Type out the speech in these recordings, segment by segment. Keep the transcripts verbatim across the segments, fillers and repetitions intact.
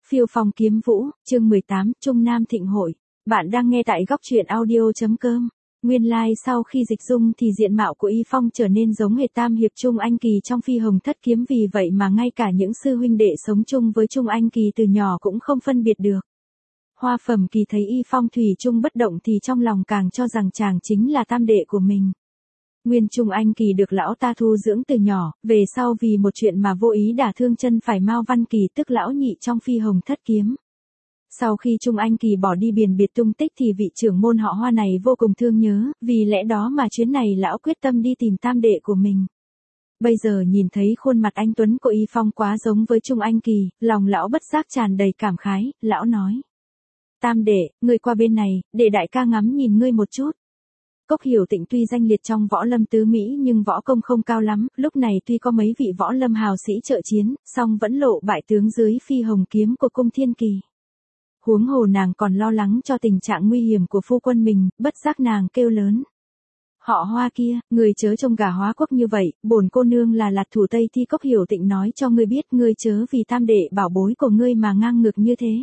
Phiêu phong kiếm vũ, chương mười tám, Trung Nam Thịnh Hội. Bạn đang nghe tại góc truyện audio chấm com. Nguyên lai like sau khi dịch dung thì diện mạo của Y Phong trở nên giống hệt Tam Hiệp Trung Anh Kỳ trong Phi Hồng Thất Kiếm, vì vậy mà ngay cả những sư huynh đệ sống chung với Trung Anh Kỳ từ nhỏ cũng không phân biệt được. Hoa Phẩm Kỳ thấy Y Phong thủy chung bất động thì trong lòng càng cho rằng chàng chính là tam đệ của mình. Nguyên Trung Anh Kỳ được lão ta thu dưỡng từ nhỏ, về sau vì một chuyện mà vô ý đả thương chân phải Mao Văn Kỳ tức lão nhị trong Phi Hồng Thất Kiếm. Sau khi Trung Anh Kỳ bỏ đi biển biệt tung tích thì vị trưởng môn họ Hoa này vô cùng thương nhớ, vì lẽ đó mà chuyến này lão quyết tâm đi tìm tam đệ của mình. Bây giờ nhìn thấy khuôn mặt anh tuấn của Y Phong quá giống với Trung Anh Kỳ, lòng lão bất giác tràn đầy cảm khái, lão nói: "Tam đệ, ngươi qua bên này, để đại ca ngắm nhìn ngươi một chút." Cốc Hiểu Tịnh tuy danh liệt trong võ lâm tứ mỹ nhưng võ công không cao lắm, lúc này tuy có mấy vị võ lâm hào sĩ trợ chiến, song vẫn lộ bại tướng dưới Phi Hồng kiếm của Cung Thiên Kỳ. Huống hồ nàng còn lo lắng cho tình trạng nguy hiểm của phu quân mình, bất giác nàng kêu lớn: "Họ Hoa kia, người chớ trông gà hóa quốc như vậy, bổn cô nương là Lạt Thủ Tây Thi." Cốc Hiểu Tịnh nói cho ngươi biết, ngươi chớ vì tam đệ bảo bối của ngươi mà ngang ngược như thế.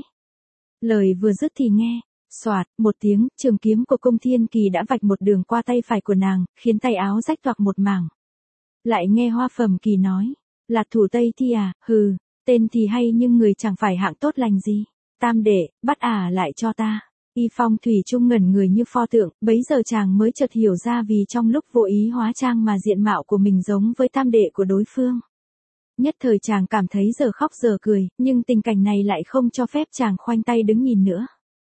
Lời vừa dứt thì nghe soạt một tiếng, trường kiếm của Cung Thiên Kỳ đã vạch một đường qua tay phải của nàng, khiến tay áo rách toạc một mảng. Lại nghe Hoa Phẩm Kỳ nói: "Lạt Thủ Tây Thi à, hừ, tên thì hay nhưng người chẳng phải hạng tốt lành gì. Tam đệ, bắt ả lại cho ta." Y Phong thủy chung ngẩn người như pho tượng, bấy giờ chàng mới chợt hiểu ra vì trong lúc vô ý hóa trang mà diện mạo của mình giống với tam đệ của đối phương. Nhất thời chàng cảm thấy giờ khóc giờ cười, nhưng tình cảnh này lại không cho phép chàng khoanh tay đứng nhìn nữa.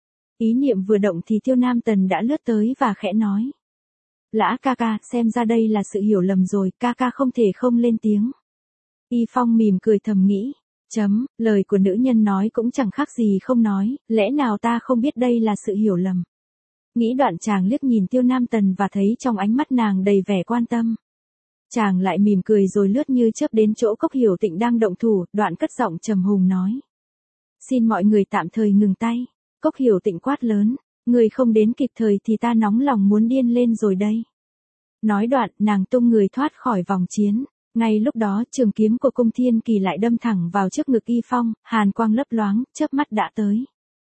Ý niệm vừa động thì Tiêu Nam Tần đã lướt tới và khẽ nói: "Lã ca ca, xem ra đây là sự hiểu lầm rồi, ca ca không thể không lên tiếng." Y Phong mỉm cười thầm nghĩ: Chấm, lời của nữ nhân nói cũng chẳng khác gì không nói, lẽ nào ta không biết đây là sự hiểu lầm. Nghĩ đoạn chàng liếc nhìn Tiêu Nam Tần và thấy trong ánh mắt nàng đầy vẻ quan tâm. Chàng lại mỉm cười rồi lướt như chớp đến chỗ Cốc Hiểu Tịnh đang động thủ, đoạn cất giọng trầm hùng nói: "Xin mọi người tạm thời ngừng tay." Cốc Hiểu Tịnh quát lớn: "Người không đến kịp thời thì ta nóng lòng muốn điên lên rồi đây." Nói đoạn, nàng tung người thoát khỏi vòng chiến. Ngay lúc đó, trường kiếm của Cung Thiên Kỳ lại đâm thẳng vào trước ngực Y Phong, hàn quang lấp loáng, chớp mắt đã tới.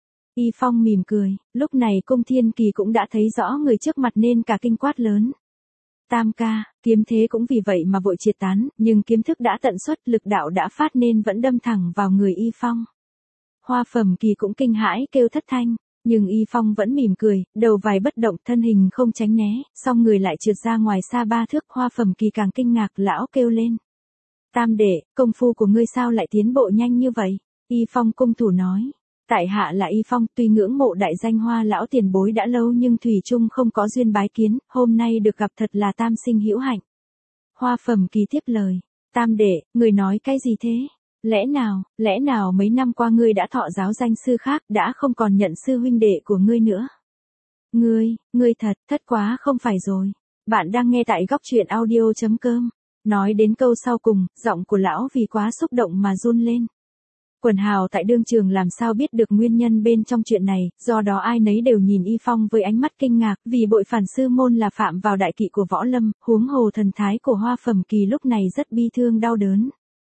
Y Phong mỉm cười, lúc này Cung Thiên Kỳ cũng đã thấy rõ người trước mặt nên cả kinh quát lớn: "Tam ca!" Kiếm thế cũng vì vậy mà vội triệt tán, nhưng kiếm thức đã tận xuất, lực đạo đã phát nên vẫn đâm thẳng vào người Y Phong. Hoa Phẩm Kỳ cũng kinh hãi kêu thất thanh, nhưng Y Phong vẫn mỉm cười, đầu vai bất động, thân hình không tránh né, song người lại trượt ra ngoài xa ba thước. Hoa Phẩm Kỳ càng kinh ngạc, lão kêu lên: "Tam đệ, công phu của ngươi sao lại tiến bộ nhanh như vậy?" Y Phong cung thủ nói: "Tại hạ là Y Phong, tuy ngưỡng mộ đại danh Hoa lão tiền bối đã lâu nhưng thủy chung không có duyên bái kiến, hôm nay được gặp thật là tam sinh hữu hạnh." Hoa Phẩm Kỳ tiếp lời: "Tam đệ, người nói cái gì thế? Lẽ nào, lẽ nào mấy năm qua ngươi đã thọ giáo danh sư khác, đã không còn nhận sư huynh đệ của ngươi nữa? Ngươi, ngươi thật, thất quá không phải rồi." Bạn đang nghe tại góc truyện audio chấm com. Nói đến câu sau cùng, giọng của lão vì quá xúc động mà run lên. Quần hào tại đương trường làm sao biết được nguyên nhân bên trong chuyện này, do đó ai nấy đều nhìn Y Phong với ánh mắt kinh ngạc, vì bội phản sư môn là phạm vào đại kỵ của võ lâm, huống hồ thần thái của Hoa Phẩm Kỳ lúc này rất bi thương đau đớn.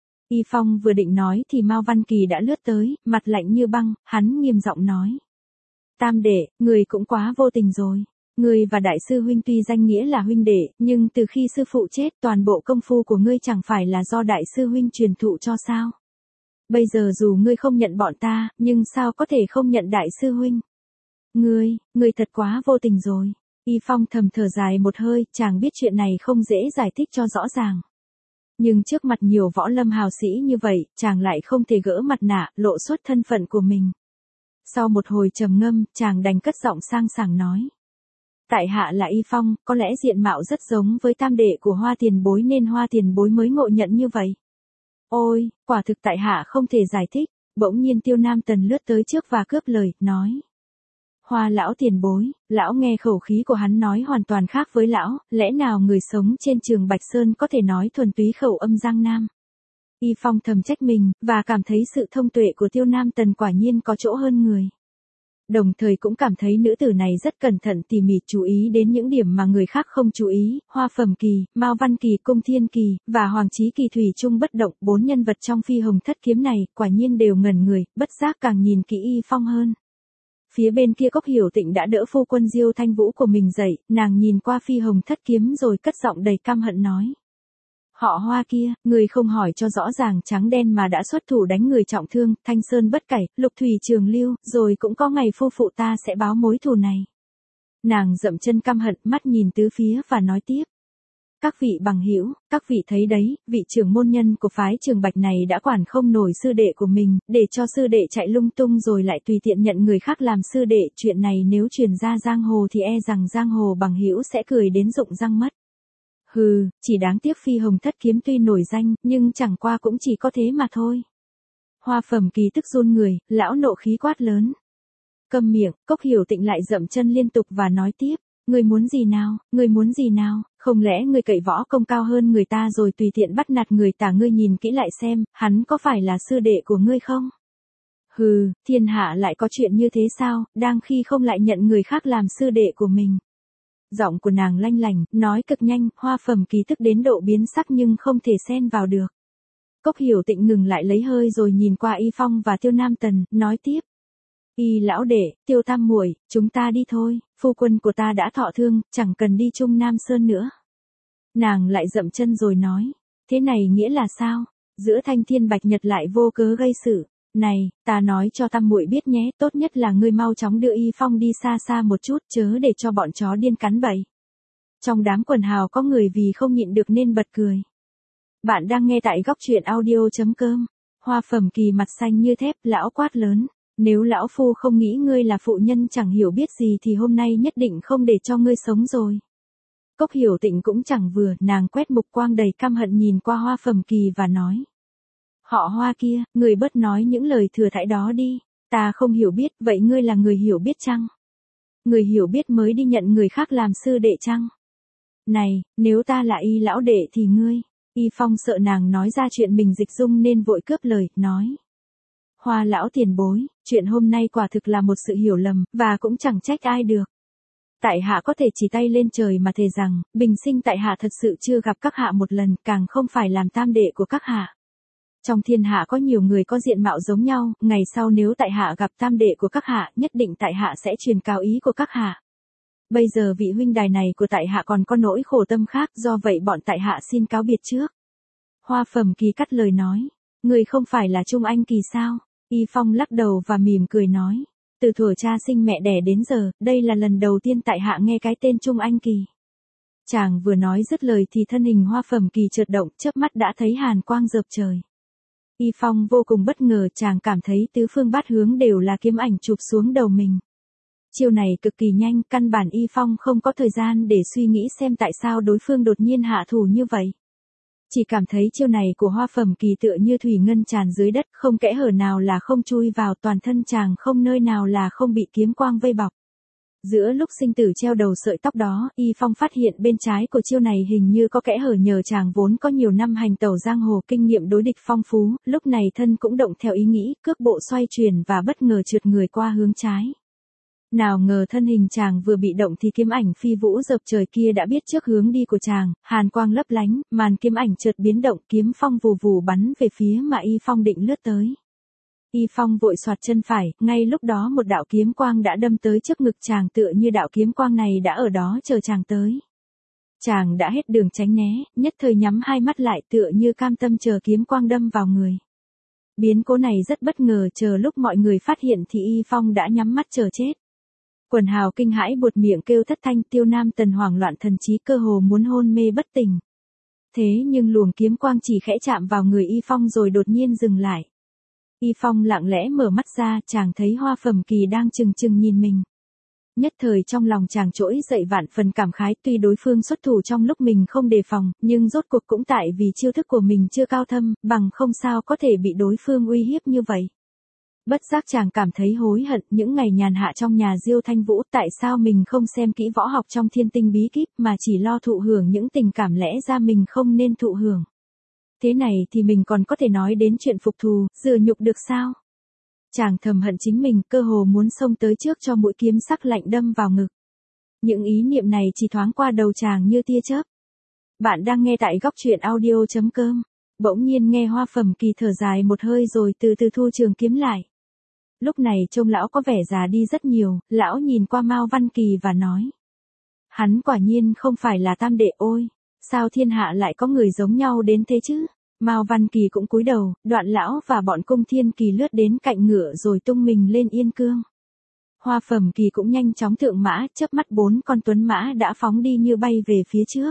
Y Phong vừa định nói thì Mao Văn Kỳ đã lướt tới, mặt lạnh như băng, hắn nghiêm giọng nói: "Tam đệ, người cũng quá vô tình rồi. Ngươi và đại sư huynh tuy danh nghĩa là huynh đệ, nhưng từ khi sư phụ chết, toàn bộ công phu của ngươi chẳng phải là do đại sư huynh truyền thụ cho sao? Bây giờ dù ngươi không nhận bọn ta, nhưng sao có thể không nhận đại sư huynh? Ngươi, ngươi thật quá vô tình rồi." Y Phong thầm thở dài một hơi, chàng biết chuyện này không dễ giải thích cho rõ ràng. Nhưng trước mặt nhiều võ lâm hào sĩ như vậy, chàng lại không thể gỡ mặt nạ, lộ xuất thân phận của mình. Sau một hồi trầm ngâm, chàng đành cất giọng sang sảng nói: "Tại hạ là Y Phong, có lẽ diện mạo rất giống với tam đệ của Hoa tiền bối nên Hoa tiền bối mới ngộ nhận như vậy." "Ôi, quả thực tại hạ không thể giải thích." Bỗng nhiên Tiêu Nam Tần lướt tới trước và cướp lời, nói: "Hoa lão tiền bối." Lão nghe khẩu khí của hắn nói hoàn toàn khác với lão, lẽ nào người sống trên Trường Bạch Sơn có thể nói thuần túy khẩu âm Giang Nam? Y Phong thầm trách mình, và cảm thấy sự thông tuệ của Tiêu Nam Tần quả nhiên có chỗ hơn người. Đồng thời cũng cảm thấy nữ tử này rất cẩn thận tỉ mỉ chú ý đến những điểm mà người khác không chú ý, Hoa Phẩm Kỳ, Mao Văn Kỳ, Cung Thiên Kỳ, và Hoàng Chí Kỳ thủy chung bất động, bốn nhân vật trong phi hồng thất kiếm này, quả nhiên đều ngẩn người, bất giác càng nhìn kỹ Y Phong hơn. Phía bên kia Cốc Hiểu Tịnh đã đỡ phu quân Diêu Thanh Vũ của mình dậy, nàng nhìn qua phi hồng thất kiếm rồi cất giọng đầy căm hận nói. Họ Hoa kia, người không hỏi cho rõ ràng trắng đen mà đã xuất thủ đánh người trọng thương, Thanh Sơn bất cải, Lục Thủy Trường Lưu, rồi cũng có ngày phu phụ ta sẽ báo mối thù này. Nàng dậm chân căm hận, mắt nhìn tứ phía và nói tiếp. Các vị bằng hữu, các vị thấy đấy, vị trưởng môn nhân của phái Trường Bạch này đã quản không nổi sư đệ của mình, để cho sư đệ chạy lung tung rồi lại tùy tiện nhận người khác làm sư đệ, chuyện này nếu truyền ra giang hồ thì e rằng giang hồ bằng hữu sẽ cười đến rụng răng mất. Hừ, chỉ đáng tiếc phi hồng thất kiếm tuy nổi danh, nhưng chẳng qua cũng chỉ có thế mà thôi. Hoa Phẩm Kỳ tức run người, lão nộ khí quát lớn. Câm miệng, Cốc Hiểu Tịnh lại dậm chân liên tục và nói tiếp. Người muốn gì nào, người muốn gì nào, không lẽ người cậy võ công cao hơn người ta rồi tùy tiện bắt nạt người ta, ngươi nhìn kỹ lại xem, hắn có phải là sư đệ của ngươi không? Hừ, thiên hạ lại có chuyện như thế sao, đang khi không lại nhận người khác làm sư đệ của mình. Giọng của nàng lanh lành, nói cực nhanh, Hoa Phẩm Kỳ tức đến độ biến sắc nhưng không thể xen vào được. Cốc Hiểu Tịnh ngừng lại lấy hơi rồi nhìn qua Y Phong và Tiêu Nam Tần, nói tiếp. Y lão đệ, Tiêu Tam muội, chúng ta đi thôi, phu quân của ta đã thọ thương, chẳng cần đi chung Nam Sơn nữa. Nàng lại dậm chân rồi nói, thế này nghĩa là sao? Giữa Thanh Thiên Bạch Nhật lại vô cớ gây sự. Này, ta nói cho Tam muội biết nhé, tốt nhất là ngươi mau chóng đưa Y Phong đi xa xa một chút, chớ để cho bọn chó điên cắn bậy. Trong đám quần hào có người vì không nhịn được nên bật cười. Bạn đang nghe tại góc truyện audio chấm com. Hoa Phẩm Kỳ mặt xanh như thép, lão quát lớn. Nếu lão phu không nghĩ ngươi là phụ nhân chẳng hiểu biết gì thì hôm nay nhất định không để cho ngươi sống rồi. Cốc Hiểu Tịnh cũng chẳng vừa, nàng quét mục quang đầy căm hận nhìn qua Hoa Phẩm Kỳ và nói. Họ Hoa kia, người bớt nói những lời thừa thãi đó đi, ta không hiểu biết, vậy ngươi là người hiểu biết chăng? Người hiểu biết mới đi nhận người khác làm sư đệ chăng? Này, nếu ta là Y lão đệ thì ngươi, Y Phong sợ nàng nói ra chuyện mình dịch dung nên vội cướp lời, nói. Hoa lão tiền bối, chuyện hôm nay quả thực là một sự hiểu lầm, và cũng chẳng trách ai được. Tại hạ có thể chỉ tay lên trời mà thề rằng, bình sinh tại hạ thật sự chưa gặp các hạ một lần, càng không phải làm tam đệ của các hạ. Trong thiên hạ có nhiều người có diện mạo giống nhau, ngày sau nếu tại hạ gặp tam đệ của các hạ, nhất định tại hạ sẽ truyền cáo ý của các hạ. Bây giờ vị huynh đài này của tại hạ còn có nỗi khổ tâm khác, do vậy bọn tại hạ xin cáo biệt trước. Hoa Phẩm Kỳ cắt lời nói, người không phải là Trung Anh Kỳ sao? Y Phong lắc đầu và mỉm cười nói, từ thuở cha sinh mẹ đẻ đến giờ, đây là lần đầu tiên tại hạ nghe cái tên Trung Anh Kỳ. Chàng vừa nói dứt lời thì thân hình Hoa Phẩm Kỳ chợt động, chớp mắt đã thấy hàn quang rợp trời. Y Phong vô cùng bất ngờ, chàng cảm thấy tứ phương bát hướng đều là kiếm ảnh chụp xuống đầu mình. Chiêu này cực kỳ nhanh, căn bản Y Phong không có thời gian để suy nghĩ xem tại sao đối phương đột nhiên hạ thủ như vậy. Chỉ cảm thấy chiêu này của Hoa Phẩm Kỳ tựa như thủy ngân tràn dưới đất, không kẽ hở nào là không chui vào, toàn thân chàng không nơi nào là không bị kiếm quang vây bọc. Giữa lúc sinh tử treo đầu sợi tóc đó, Y Phong phát hiện bên trái của chiêu này hình như có kẽ hở, nhờ chàng vốn có nhiều năm hành tẩu giang hồ, kinh nghiệm đối địch phong phú, lúc này thân cũng động theo ý nghĩ, cước bộ xoay chuyển và bất ngờ trượt người qua hướng trái. Nào ngờ thân hình chàng vừa bị động thì kiếm ảnh phi vũ dợp trời kia đã biết trước hướng đi của chàng, hàn quang lấp lánh, màn kiếm ảnh chợt biến động, kiếm phong vù vù bắn về phía mà Y Phong định lướt tới. Y Phong vội xoạt chân phải, ngay lúc đó một đạo kiếm quang đã đâm tới trước ngực chàng, tựa như đạo kiếm quang này đã ở đó chờ chàng tới. Chàng đã hết đường tránh né, nhất thời nhắm hai mắt lại tựa như cam tâm chờ kiếm quang đâm vào người. Biến cố này rất bất ngờ, chờ lúc mọi người phát hiện thì Y Phong đã nhắm mắt chờ chết. Quần hào kinh hãi buột miệng kêu thất thanh, Tiêu Nam Tần hoảng loạn thần trí, cơ hồ muốn hôn mê bất tỉnh. Thế nhưng luồng kiếm quang chỉ khẽ chạm vào người Y Phong rồi đột nhiên dừng lại. Y Phong lặng lẽ mở mắt ra, chàng thấy Hoa Phẩm Kỳ đang chừng chừng nhìn mình. Nhất thời trong lòng chàng trỗi dậy vạn phần cảm khái, tuy đối phương xuất thủ trong lúc mình không đề phòng, nhưng rốt cuộc cũng tại vì chiêu thức của mình chưa cao thâm, bằng không sao có thể bị đối phương uy hiếp như vậy. Bất giác chàng cảm thấy hối hận, những ngày nhàn hạ trong nhà Diêu Thanh Vũ, tại sao mình không xem kỹ võ học trong thiên tinh bí kíp mà chỉ lo thụ hưởng những tình cảm lẽ ra mình không nên thụ hưởng. Thế này thì mình còn có thể nói đến chuyện phục thù, dựa nhục được sao? Chàng thầm hận chính mình, cơ hồ muốn xông tới trước cho mũi kiếm sắc lạnh đâm vào ngực. Những ý niệm này chỉ thoáng qua đầu chàng như tia chớp. Bạn đang nghe tại góc truyện audio chấm com. Bỗng nhiên nghe Hoa Phẩm Kỳ thở dài một hơi rồi từ từ thu trường kiếm lại. Lúc này trông lão có vẻ già đi rất nhiều, lão nhìn qua Mao Văn Kỳ và nói. Hắn quả nhiên không phải là tam đệ ôi, sao thiên hạ lại có người giống nhau đến thế chứ? Mao Văn Kỳ cũng cúi đầu, Đoạn lão và bọn Cung Thiên Kỳ lướt đến cạnh ngựa rồi tung mình lên yên cương. Hoa Phẩm Kỳ cũng nhanh chóng thượng mã, chớp mắt bốn con tuấn mã đã phóng đi như bay về phía trước.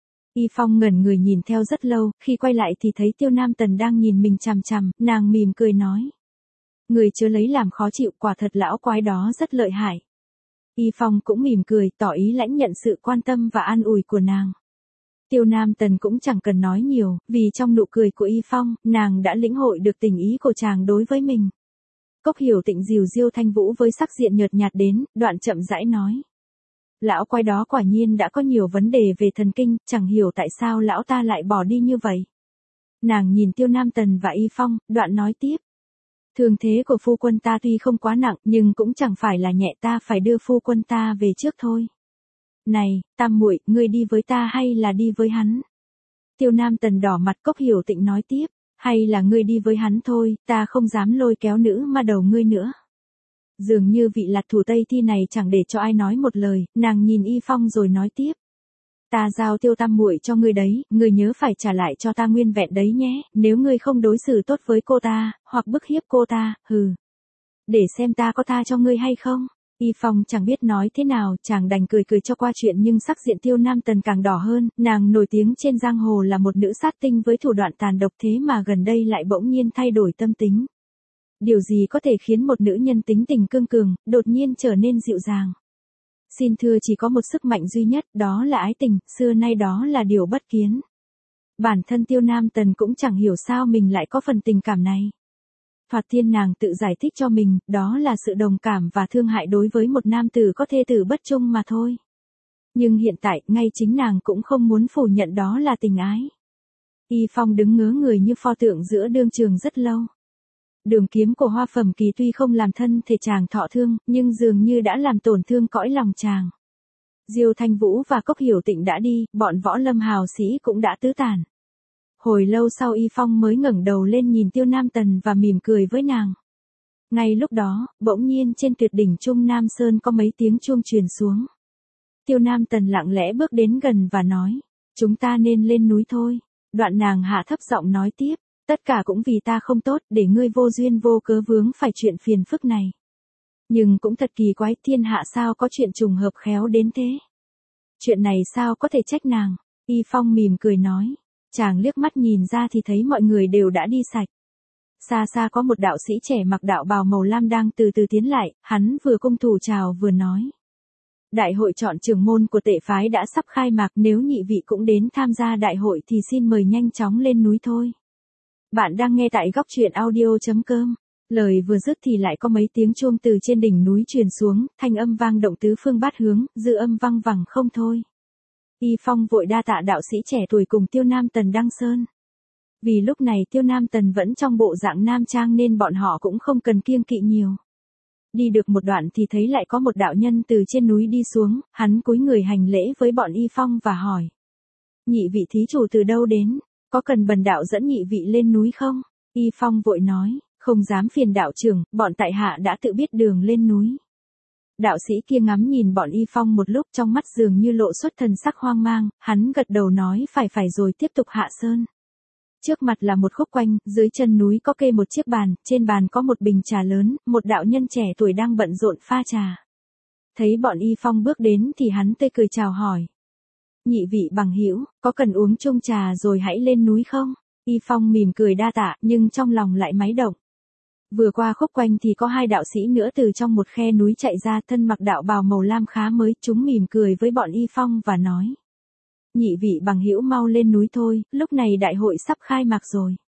Y Phong ngẩn người nhìn theo rất lâu, khi quay lại thì thấy Tiêu Nam Tần đang nhìn mình chằm chằm, nàng mỉm cười nói. Người chớ lấy làm khó chịu, quả thật lão quái đó rất lợi hại. Y Phong cũng mỉm cười, tỏ ý lãnh nhận sự quan tâm và an ủi của nàng. Tiêu Nam Tần cũng chẳng cần nói nhiều, vì trong nụ cười của Y Phong, nàng đã lĩnh hội được tình ý của chàng đối với mình. Cốc Hiểu Tịnh dìu Diêu Thanh Vũ với sắc diện nhợt nhạt đến, Đoạn chậm rãi nói. Lão quái đó quả nhiên đã có nhiều vấn đề về thần kinh, chẳng hiểu tại sao lão ta lại bỏ đi như vậy. Nàng nhìn Tiêu Nam Tần và Y Phong, Đoạn nói tiếp. Thương thế của phu quân ta tuy không quá nặng, nhưng cũng chẳng phải là nhẹ, ta phải đưa phu quân ta về trước thôi. Này, Tam muội, ngươi đi với ta hay là đi với hắn? Tiêu Nam Tần đỏ mặt. Cốc Hiểu Tịnh nói tiếp, hay là ngươi đi với hắn thôi, ta không dám lôi kéo nữ ma đầu ngươi nữa. Dường như vị lạc thủ Tây Thi này chẳng để cho ai nói một lời, nàng nhìn Y Phong rồi nói tiếp. Ta giao Tiêu Tam muội cho ngươi đấy, ngươi nhớ phải trả lại cho ta nguyên vẹn đấy nhé, nếu ngươi không đối xử tốt với cô ta, hoặc bức hiếp cô ta, hừ. Để xem ta có tha cho ngươi hay không. Y Phong chẳng biết nói thế nào, chàng đành cười cười cho qua chuyện, nhưng sắc diện Tiêu Nam Tần càng đỏ hơn, nàng nổi tiếng trên giang hồ là một nữ sát tinh với thủ đoạn tàn độc, thế mà gần đây lại bỗng nhiên thay đổi tâm tính. Điều gì có thể khiến một nữ nhân tính tình cương cường, đột nhiên trở nên dịu dàng? Xin thưa, chỉ có một sức mạnh duy nhất, đó là ái tình, xưa nay đó là điều bất kiến. Bản thân Tiêu Nam Tần cũng chẳng hiểu sao mình lại có phần tình cảm này. Thoạt tiên nàng tự giải thích cho mình, đó là sự đồng cảm và thương hại đối với một nam tử có thê tử bất trung mà thôi. Nhưng hiện tại, ngay chính nàng cũng không muốn phủ nhận đó là tình ái. Y Phong đứng ngớ người như pho tượng giữa đương trường rất lâu. Đường kiếm của Hoa Phẩm Kỳ tuy không làm thân thể chàng thọ thương, nhưng dường như đã làm tổn thương cõi lòng chàng. Diêu Thanh Vũ và Cốc Hiểu Tịnh đã đi, bọn võ lâm hào sĩ cũng đã tứ tản. Hồi lâu sau Y Phong mới ngẩng đầu lên nhìn Tiêu Nam Tần và mỉm cười với nàng. Ngay lúc đó, bỗng nhiên trên tuyệt đỉnh Trung Nam Sơn có mấy tiếng chuông truyền xuống. Tiêu Nam Tần lặng lẽ bước đến gần và nói, chúng ta nên lên núi thôi. Đoạn nàng hạ thấp giọng nói tiếp, tất cả cũng vì ta không tốt, để ngươi vô duyên vô cớ vướng phải chuyện phiền phức này. Nhưng cũng thật kỳ quái, thiên hạ sao có chuyện trùng hợp khéo đến thế. Chuyện này sao có thể trách nàng. Y Phong mỉm cười nói. Chàng liếc mắt nhìn ra thì thấy mọi người đều đã đi sạch. Xa xa có một đạo sĩ trẻ mặc đạo bào màu lam đang từ từ tiến lại, hắn vừa cung thủ chào vừa nói. Đại hội chọn trưởng môn của Tệ phái đã sắp khai mạc, nếu nhị vị cũng đến tham gia đại hội thì xin mời nhanh chóng lên núi thôi. Bạn đang nghe tại góc truyện audio chấm com. Lời vừa dứt thì lại có mấy tiếng chuông từ trên đỉnh núi truyền xuống, thanh âm vang động tứ phương bát hướng, dư âm vang vẳng không thôi. Y Phong vội đa tạ đạo sĩ trẻ tuổi cùng Tiêu Nam Tần đăng sơn. Vì lúc này Tiêu Nam Tần vẫn trong bộ dạng nam trang nên bọn họ cũng không cần kiêng kỵ nhiều. Đi được một đoạn thì thấy lại có một đạo nhân từ trên núi đi xuống, hắn cúi người hành lễ với bọn Y Phong và hỏi. Nhị vị thí chủ từ đâu đến, có cần bần đạo dẫn nhị vị lên núi không? Y Phong vội nói, không dám phiền đạo trưởng, bọn tại hạ đã tự biết đường lên núi. Đạo sĩ kia ngắm nhìn bọn Y Phong một lúc, trong mắt dường như lộ xuất thần sắc hoang mang, hắn gật đầu nói phải phải rồi tiếp tục hạ sơn. Trước mặt là một khúc quanh, dưới chân núi có kê một chiếc bàn, trên bàn có một bình trà lớn, một đạo nhân trẻ tuổi đang bận rộn pha trà. Thấy bọn Y Phong bước đến thì hắn tươi cười chào hỏi. Nhị vị bằng hữu, có cần uống chung trà rồi hãy lên núi không? Y Phong mỉm cười đa tạ, nhưng trong lòng lại máy động. Vừa qua khúc quanh thì có hai đạo sĩ nữa từ trong một khe núi chạy ra, thân mặc đạo bào màu lam khá mới, chúng mỉm cười với bọn Y Phong và nói. Nhị vị bằng hữu mau lên núi thôi, lúc này đại hội sắp khai mạc rồi.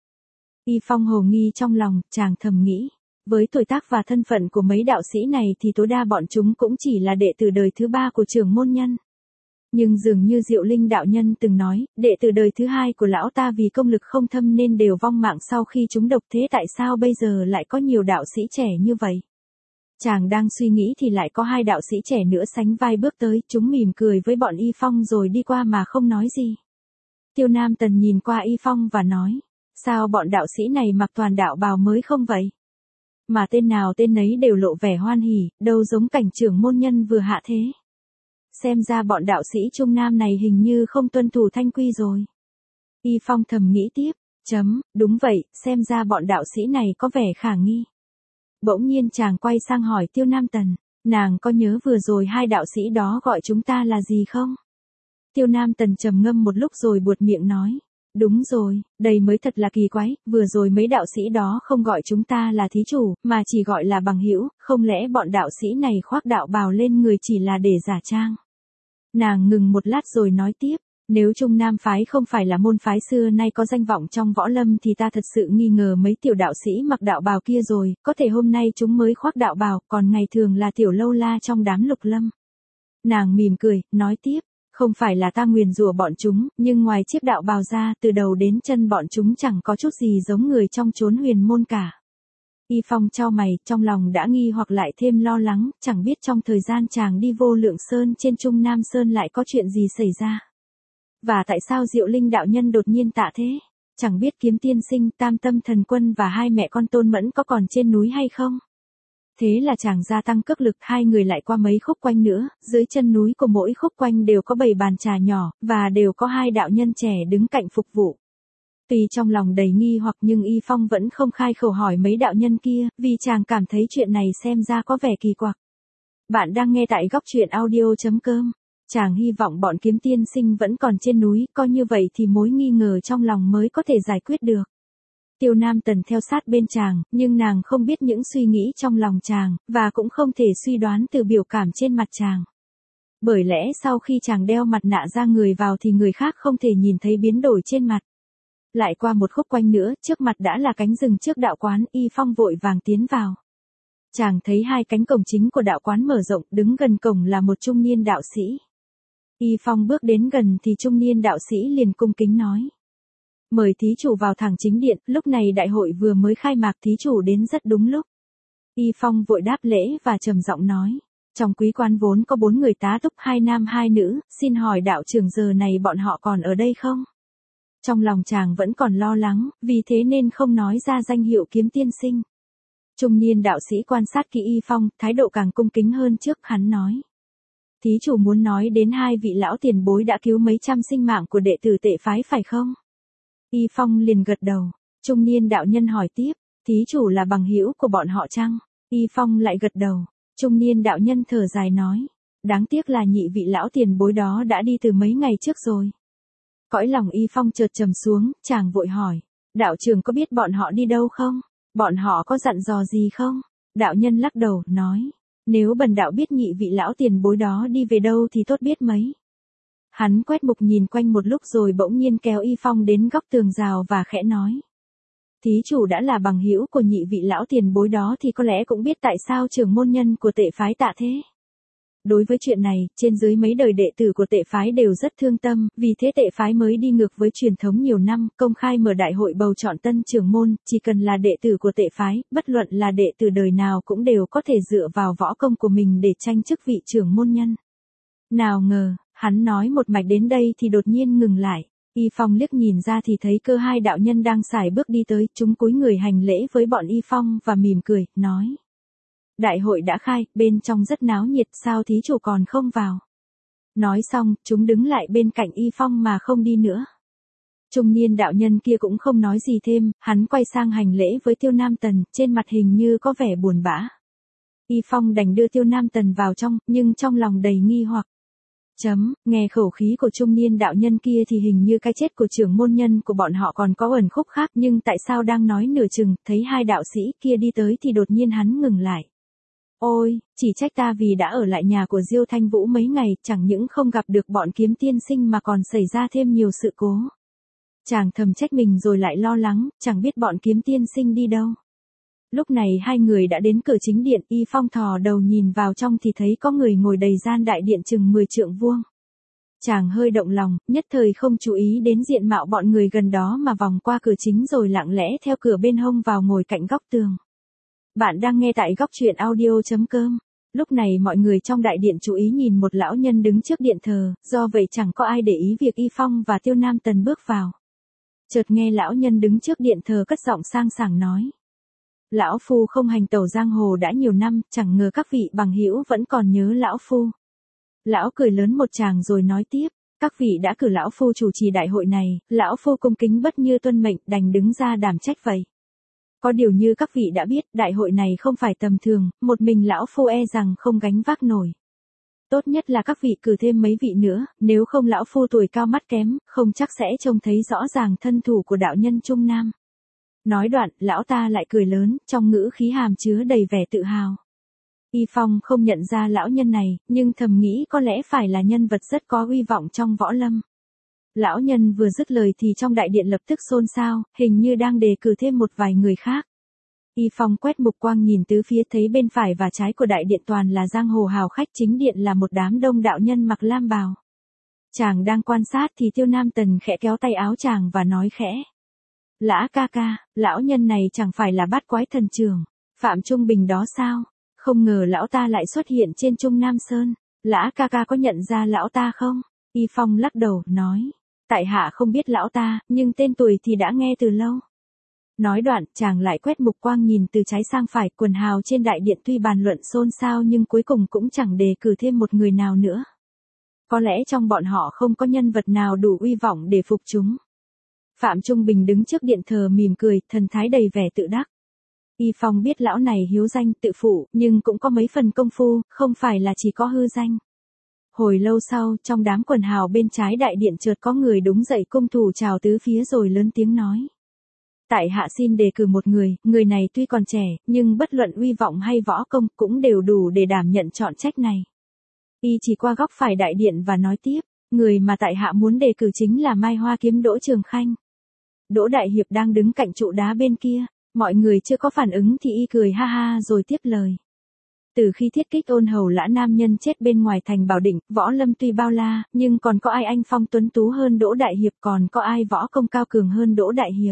Y Phong hồ nghi trong lòng, chàng thầm nghĩ. Với tuổi tác và thân phận của mấy đạo sĩ này thì tối đa bọn chúng cũng chỉ là đệ tử đời thứ ba của trưởng môn nhân. Nhưng dường như Diệu Linh đạo nhân từng nói, đệ tử đời thứ hai của lão ta vì công lực không thâm nên đều vong mạng sau khi chúng độc, thế tại sao bây giờ lại có nhiều đạo sĩ trẻ như vậy? Chàng đang suy nghĩ thì lại có hai đạo sĩ trẻ nữa sánh vai bước tới, chúng mỉm cười với bọn Y Phong rồi đi qua mà không nói gì. Tiêu Nam Tần nhìn qua Y Phong và nói, sao bọn đạo sĩ này mặc toàn đạo bào mới không vậy? Mà tên nào tên nấy đều lộ vẻ hoan hỉ, đâu giống cảnh trưởng môn nhân vừa hạ thế. Xem ra bọn đạo sĩ Trung Nam này hình như không tuân thủ thanh quy rồi. Y Phong thầm nghĩ tiếp, chấm, đúng vậy, xem ra bọn đạo sĩ này có vẻ khả nghi. Bỗng nhiên chàng quay sang hỏi Tiêu Nam Tần, nàng có nhớ vừa rồi hai đạo sĩ đó gọi chúng ta là gì không? Tiêu Nam Tần trầm ngâm một lúc rồi buột miệng nói, đúng rồi, đây mới thật là kỳ quái, vừa rồi mấy đạo sĩ đó không gọi chúng ta là thí chủ, mà chỉ gọi là bằng hữu, không lẽ bọn đạo sĩ này khoác đạo bào lên người chỉ là để giả trang? Nàng ngừng một lát rồi nói tiếp, nếu Trung Nam phái không phải là môn phái xưa nay có danh vọng trong võ lâm thì ta thật sự nghi ngờ mấy tiểu đạo sĩ mặc đạo bào kia rồi, có thể hôm nay chúng mới khoác đạo bào, còn ngày thường là tiểu lâu la trong đám lục lâm. Nàng mỉm cười, nói tiếp, không phải là ta nguyền rủa bọn chúng, nhưng ngoài chiếc đạo bào ra, từ đầu đến chân bọn chúng chẳng có chút gì giống người trong chốn huyền môn cả. Y Phong chau mày, trong lòng đã nghi hoặc lại thêm lo lắng, chẳng biết trong thời gian chàng đi Vô Lượng Sơn trên Trung Nam Sơn lại có chuyện gì xảy ra. Và tại sao Diệu Linh đạo nhân đột nhiên tạ thế? Chẳng biết Kiếm Tiên Sinh, Tam Tâm Thần Quân và hai mẹ con Tôn Mẫn có còn trên núi hay không? Thế là chàng gia tăng cước lực, hai người lại qua mấy khúc quanh nữa, dưới chân núi của mỗi khúc quanh đều có bảy bàn trà nhỏ, và đều có hai đạo nhân trẻ đứng cạnh phục vụ. Tuy trong lòng đầy nghi hoặc nhưng Y Phong vẫn không khai khẩu hỏi mấy đạo nhân kia, vì chàng cảm thấy chuyện này xem ra có vẻ kỳ quặc. Bạn đang nghe tại góc truyện audio chấm com. Chàng hy vọng bọn Kiếm Tiên Sinh vẫn còn trên núi, coi như vậy thì mối nghi ngờ trong lòng mới có thể giải quyết được. Tiêu Nam Tần theo sát bên chàng, nhưng nàng không biết những suy nghĩ trong lòng chàng, và cũng không thể suy đoán từ biểu cảm trên mặt chàng. Bởi lẽ sau khi chàng đeo mặt nạ ra người vào thì người khác không thể nhìn thấy biến đổi trên mặt. Lại qua một khúc quanh nữa, trước mặt đã là cánh rừng trước đạo quán, Y Phong vội vàng tiến vào. Chàng thấy hai cánh cổng chính của đạo quán mở rộng, đứng gần cổng là một trung niên đạo sĩ. Y Phong bước đến gần thì trung niên đạo sĩ liền cung kính nói. Mời thí chủ vào thẳng chính điện, lúc này đại hội vừa mới khai mạc, thí chủ đến rất đúng lúc. Y Phong vội đáp lễ và trầm giọng nói. Trong quý quan vốn có bốn người tá túc, hai nam hai nữ, xin hỏi đạo trưởng giờ này bọn họ còn ở đây không? Trong lòng chàng vẫn còn lo lắng, vì thế nên không nói ra danh hiệu Kiếm Tiên Sinh. Trung niên đạo sĩ quan sát kỹ Y Phong, thái độ càng cung kính hơn trước, hắn nói. Thí chủ muốn nói đến hai vị lão tiền bối đã cứu mấy trăm sinh mạng của đệ tử Tệ phái phải không? Y Phong liền gật đầu. Trung niên đạo nhân hỏi tiếp, thí chủ là bằng hữu của bọn họ chăng? Y Phong lại gật đầu. Trung niên đạo nhân thở dài nói, đáng tiếc là nhị vị lão tiền bối đó đã đi từ mấy ngày trước rồi. Cõi lòng Y Phong chợt trầm xuống, chàng vội hỏi, đạo trưởng có biết bọn họ đi đâu không? Bọn họ có dặn dò gì không? Đạo nhân lắc đầu, nói, nếu bần đạo biết nhị vị lão tiền bối đó đi về đâu thì tốt biết mấy. Hắn quét mục nhìn quanh một lúc rồi bỗng nhiên kéo Y Phong đến góc tường rào và khẽ nói. Thí chủ đã là bằng hữu của nhị vị lão tiền bối đó thì có lẽ cũng biết tại sao trưởng môn nhân của Tệ phái tạ thế. Đối với chuyện này, trên dưới mấy đời đệ tử của Tệ phái đều rất thương tâm, vì thế Tệ phái mới đi ngược với truyền thống nhiều năm, công khai mở đại hội bầu chọn tân trưởng môn, chỉ cần là đệ tử của Tệ phái, bất luận là đệ tử đời nào cũng đều có thể dựa vào võ công của mình để tranh chức vị trưởng môn nhân. Nào ngờ, hắn nói một mạch đến đây thì đột nhiên ngừng lại. Y Phong liếc nhìn ra thì thấy cơ hai đạo nhân đang sải bước đi tới, chúng cúi người hành lễ với bọn Y Phong và mỉm cười, nói. Đại hội đã khai, bên trong rất náo nhiệt, sao thí chủ còn không vào? Nói xong, chúng đứng lại bên cạnh Y Phong mà không đi nữa. Trung niên đạo nhân kia cũng không nói gì thêm, hắn quay sang hành lễ với Tiêu Nam Tần, trên mặt hình như có vẻ buồn bã. Y Phong đành đưa Tiêu Nam Tần vào trong, nhưng trong lòng đầy nghi hoặc. Chấm, nghe khẩu khí của trung niên đạo nhân kia thì hình như cái chết của trưởng môn nhân của bọn họ còn có ẩn khúc khác, nhưng tại sao đang nói nửa chừng, thấy hai đạo sĩ kia đi tới thì đột nhiên hắn ngừng lại. Ôi, chỉ trách ta vì đã ở lại nhà của Diêu Thanh Vũ mấy ngày, chẳng những không gặp được bọn Kiếm Tiên Sinh mà còn xảy ra thêm nhiều sự cố. Chàng thầm trách mình rồi lại lo lắng, chẳng biết bọn Kiếm Tiên Sinh đi đâu. Lúc này hai người đã đến cửa chính điện, Y Phong thò đầu nhìn vào trong thì thấy có người ngồi đầy gian đại điện chừng mười trượng vuông. Chàng hơi động lòng, nhất thời không chú ý đến diện mạo bọn người gần đó mà vòng qua cửa chính rồi lặng lẽ theo cửa bên hông vào ngồi cạnh góc tường. Bạn đang nghe tại góc truyện audio.com. Lúc này mọi người trong đại điện chú ý nhìn một lão nhân đứng trước điện thờ, do vậy chẳng có ai để ý việc Y Phong và Tiêu Nam Tần bước vào. Chợt nghe lão nhân đứng trước điện thờ cất giọng sang sảng nói. Lão Phu không hành tẩu giang hồ đã nhiều năm, chẳng ngờ các vị bằng hữu vẫn còn nhớ Lão Phu. Lão cười lớn một tràng rồi nói tiếp, các vị đã cử Lão Phu chủ trì đại hội này, Lão Phu cung kính bất như tuân mệnh đành đứng ra đảm trách vậy. Có điều như các vị đã biết, đại hội này không phải tầm thường, một mình Lão Phu e rằng không gánh vác nổi. Tốt nhất là các vị cử thêm mấy vị nữa, nếu không Lão Phu tuổi cao mắt kém, không chắc sẽ trông thấy rõ ràng thân thủ của đạo nhân Trung Nam. Nói đoạn, lão ta lại cười lớn, trong ngữ khí hàm chứa đầy vẻ tự hào. Y Phong không nhận ra lão nhân này, nhưng thầm nghĩ có lẽ phải là nhân vật rất có uy vọng trong võ lâm. Lão nhân vừa dứt lời thì trong đại điện lập tức xôn xao, hình như đang đề cử thêm một vài người khác. Y Phong quét mục quang nhìn tứ phía thấy bên phải và trái của đại điện toàn là giang hồ hào khách, chính điện là một đám đông đạo nhân mặc lam bào. Chàng đang quan sát thì Tiêu Nam Tần khẽ kéo tay áo chàng và nói khẽ. Lã ca ca, lão nhân này chẳng phải là bát quái thần trưởng, Phạm Trung Bình đó sao? Không ngờ lão ta lại xuất hiện trên Trung Nam Sơn. Lã ca ca có nhận ra lão ta không? Y Phong lắc đầu, nói. Tại hạ không biết lão ta, nhưng tên tuổi thì đã nghe từ lâu. Nói đoạn, chàng lại quét mục quang nhìn từ trái sang phải, quần hào trên đại điện tuy bàn luận xôn xao nhưng cuối cùng cũng chẳng đề cử thêm một người nào nữa. Có lẽ trong bọn họ không có nhân vật nào đủ uy vọng để phục chúng. Phạm Trung Bình đứng trước điện thờ mỉm cười, thần thái đầy vẻ tự đắc. Y Phong biết lão này hiếu danh tự phụ, nhưng cũng có mấy phần công phu, không phải là chỉ có hư danh. Hồi lâu sau, trong đám quần hào bên trái đại điện chợt có người đứng dậy cung thủ chào tứ phía rồi lớn tiếng nói. Tại hạ xin đề cử một người, người này tuy còn trẻ, nhưng bất luận uy vọng hay võ công cũng đều đủ để đảm nhận trọng trách này. Y chỉ qua góc phải đại điện và nói tiếp, người mà tại hạ muốn đề cử chính là Mai Hoa Kiếm Đỗ Trường Khanh. Đỗ Đại Hiệp đang đứng cạnh trụ đá bên kia, mọi người chưa có phản ứng thì y cười ha ha rồi tiếp lời. Từ khi thiết kích ôn hầu lã nam nhân chết bên ngoài thành Bảo Định, võ lâm tuy bao la, nhưng còn có ai anh phong tuấn tú hơn Đỗ Đại Hiệp, còn có ai võ công cao cường hơn Đỗ Đại Hiệp.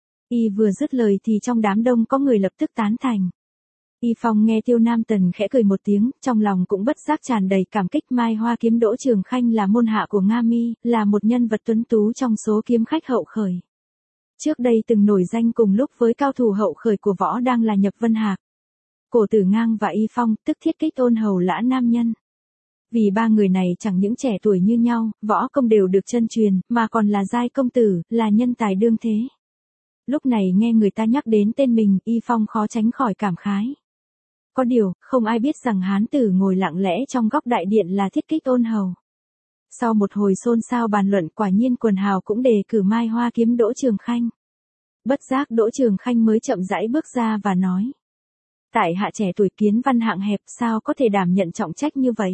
Y vừa dứt lời thì trong đám đông có người lập tức tán thành. Y Phong nghe Tiêu Nam Tần khẽ cười một tiếng, trong lòng cũng bất giác tràn đầy cảm kích. Mai Hoa Kiếm Đỗ Trường Khanh là môn hạ của Nga Mi, là một nhân vật tuấn tú trong số kiếm khách hậu khởi. Trước đây từng nổi danh cùng lúc với cao thủ hậu khởi của võ đang là Nhập Vân Hạc, Cổ Tử Ngang và Y Phong, tức thiết kích ôn hầu lã nam nhân. Vì ba người này chẳng những trẻ tuổi như nhau, võ công đều được chân truyền, mà còn là giai công tử, là nhân tài đương thế. Lúc này nghe người ta nhắc đến tên mình, Y Phong khó tránh khỏi cảm khái. Có điều, không ai biết rằng hán tử ngồi lặng lẽ trong góc đại điện là thiết kích ôn hầu. Sau một hồi xôn xao bàn luận, quả nhiên quần hào cũng đề cử Mai Hoa Kiếm Đỗ Trường Khanh. Bất giác Đỗ Trường Khanh mới chậm rãi bước ra và nói. Tại hạ trẻ tuổi kiến văn hạng hẹp, sao có thể đảm nhận trọng trách như vậy?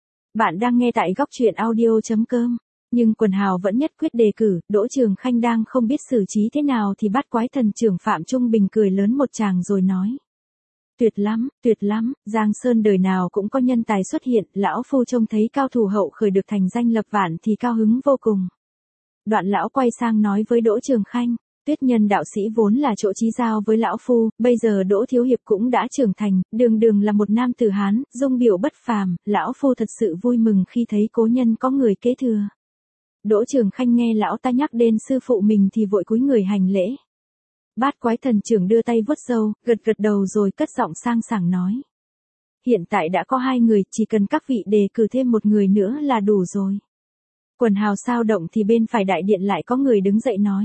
Bạn đang nghe tại góc truyện audio.com. Nhưng quần hào vẫn nhất quyết đề cử. Đỗ Trường Khanh đang không biết xử trí thế nào thì bát quái thần trưởng Phạm Trung Bình cười lớn một tràng rồi nói. Tuyệt lắm, tuyệt lắm, Giang Sơn đời nào cũng có nhân tài xuất hiện, lão phu trông thấy cao thủ hậu khởi được thành danh lập vạn thì cao hứng vô cùng. Đoạn lão quay sang nói với Đỗ Trường Khanh, Tuyết Nhân đạo sĩ vốn là chỗ chí giao với lão phu, bây giờ Đỗ thiếu hiệp cũng đã trưởng thành, đường đường là một nam tử Hán, dung biểu bất phàm, lão phu thật sự vui mừng khi thấy cố nhân có người kế thừa. Đỗ Trường Khanh nghe lão ta nhắc đến sư phụ mình thì vội cúi người hành lễ. Bát quái thần trưởng đưa tay vuốt râu, gật gật đầu rồi cất giọng sang sảng nói. Hiện tại đã có hai người, chỉ cần các vị đề cử thêm một người nữa là đủ rồi. Quần hào sao động thì bên phải đại điện lại có người đứng dậy nói.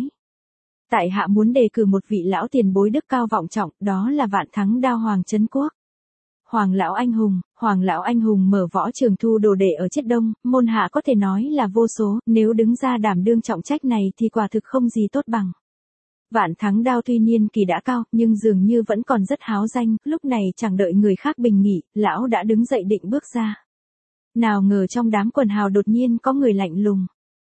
Tại hạ muốn đề cử một vị lão tiền bối đức cao vọng trọng, đó là Vạn Thắng Đao Hoàng Trấn Quốc. Hoàng lão anh hùng, Hoàng lão anh hùng mở võ trường thu đồ đệ ở Chiết Đông, môn hạ có thể nói là vô số, nếu đứng ra đảm đương trọng trách này thì quả thực không gì tốt bằng. Vạn Thắng Đao tuy niên kỳ đã cao, nhưng dường như vẫn còn rất háo danh, lúc này chẳng đợi người khác bình nghỉ, lão đã đứng dậy định bước ra. Nào ngờ trong đám quần hào đột nhiên có người lạnh lùng.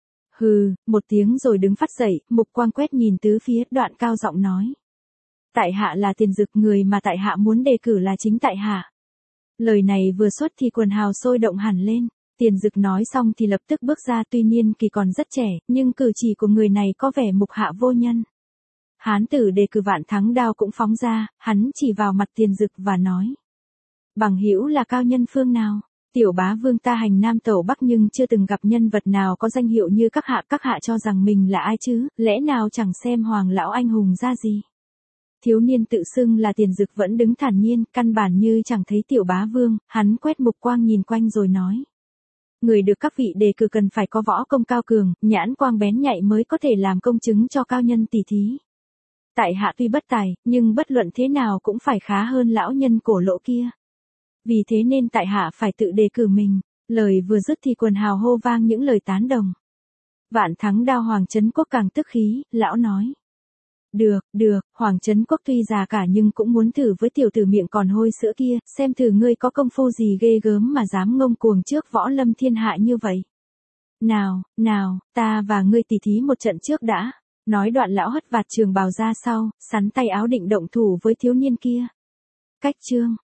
Hừ, một tiếng rồi đứng phát dậy, mục quang quét nhìn tứ phía, đoạn cao giọng nói. Tại hạ là Tiền Dực, người mà tại hạ muốn đề cử là chính tại hạ. Lời này vừa xuất thì quần hào sôi động hẳn lên. Tiền Dực nói xong thì lập tức bước ra, tuy niên kỳ còn rất trẻ, nhưng cử chỉ của người này có vẻ mục hạ vô nhân. Hán tử đề cử Vạn Thắng Đao cũng phóng ra, hắn chỉ vào mặt Tiền Dực và nói. Bằng hữu là cao nhân phương nào? Tiểu bá vương ta hành Nam tẩu Bắc nhưng chưa từng gặp nhân vật nào có danh hiệu như các hạ, các hạ cho rằng mình là ai chứ, lẽ nào chẳng xem Hoàng lão anh hùng ra gì. Thiếu niên tự xưng là Tiền Dực vẫn đứng thản nhiên, căn bản như chẳng thấy tiểu bá vương, hắn quét mục quang nhìn quanh rồi nói. Người được các vị đề cử cần phải có võ công cao cường, nhãn quang bén nhạy mới có thể làm công chứng cho cao nhân tỷ thí. Tại hạ tuy bất tài, nhưng bất luận thế nào cũng phải khá hơn lão nhân cổ lỗ kia. Vì thế nên tại hạ phải tự đề cử mình. Lời vừa dứt thì quần hào hô vang những lời tán đồng. Vạn Thắng Đao Hoàng Trấn Quốc càng tức khí, lão nói. Được, được, Hoàng Trấn Quốc tuy già cả nhưng cũng muốn thử với tiểu tử miệng còn hôi sữa kia, xem thử ngươi có công phu gì ghê gớm mà dám ngông cuồng trước võ lâm thiên hạ như vậy. Nào, nào, ta và ngươi tỉ thí một trận trước đã. Nói đoạn lão hất vạt trường bào ra sau, sắn tay áo định động thủ với thiếu niên kia. Cách chương.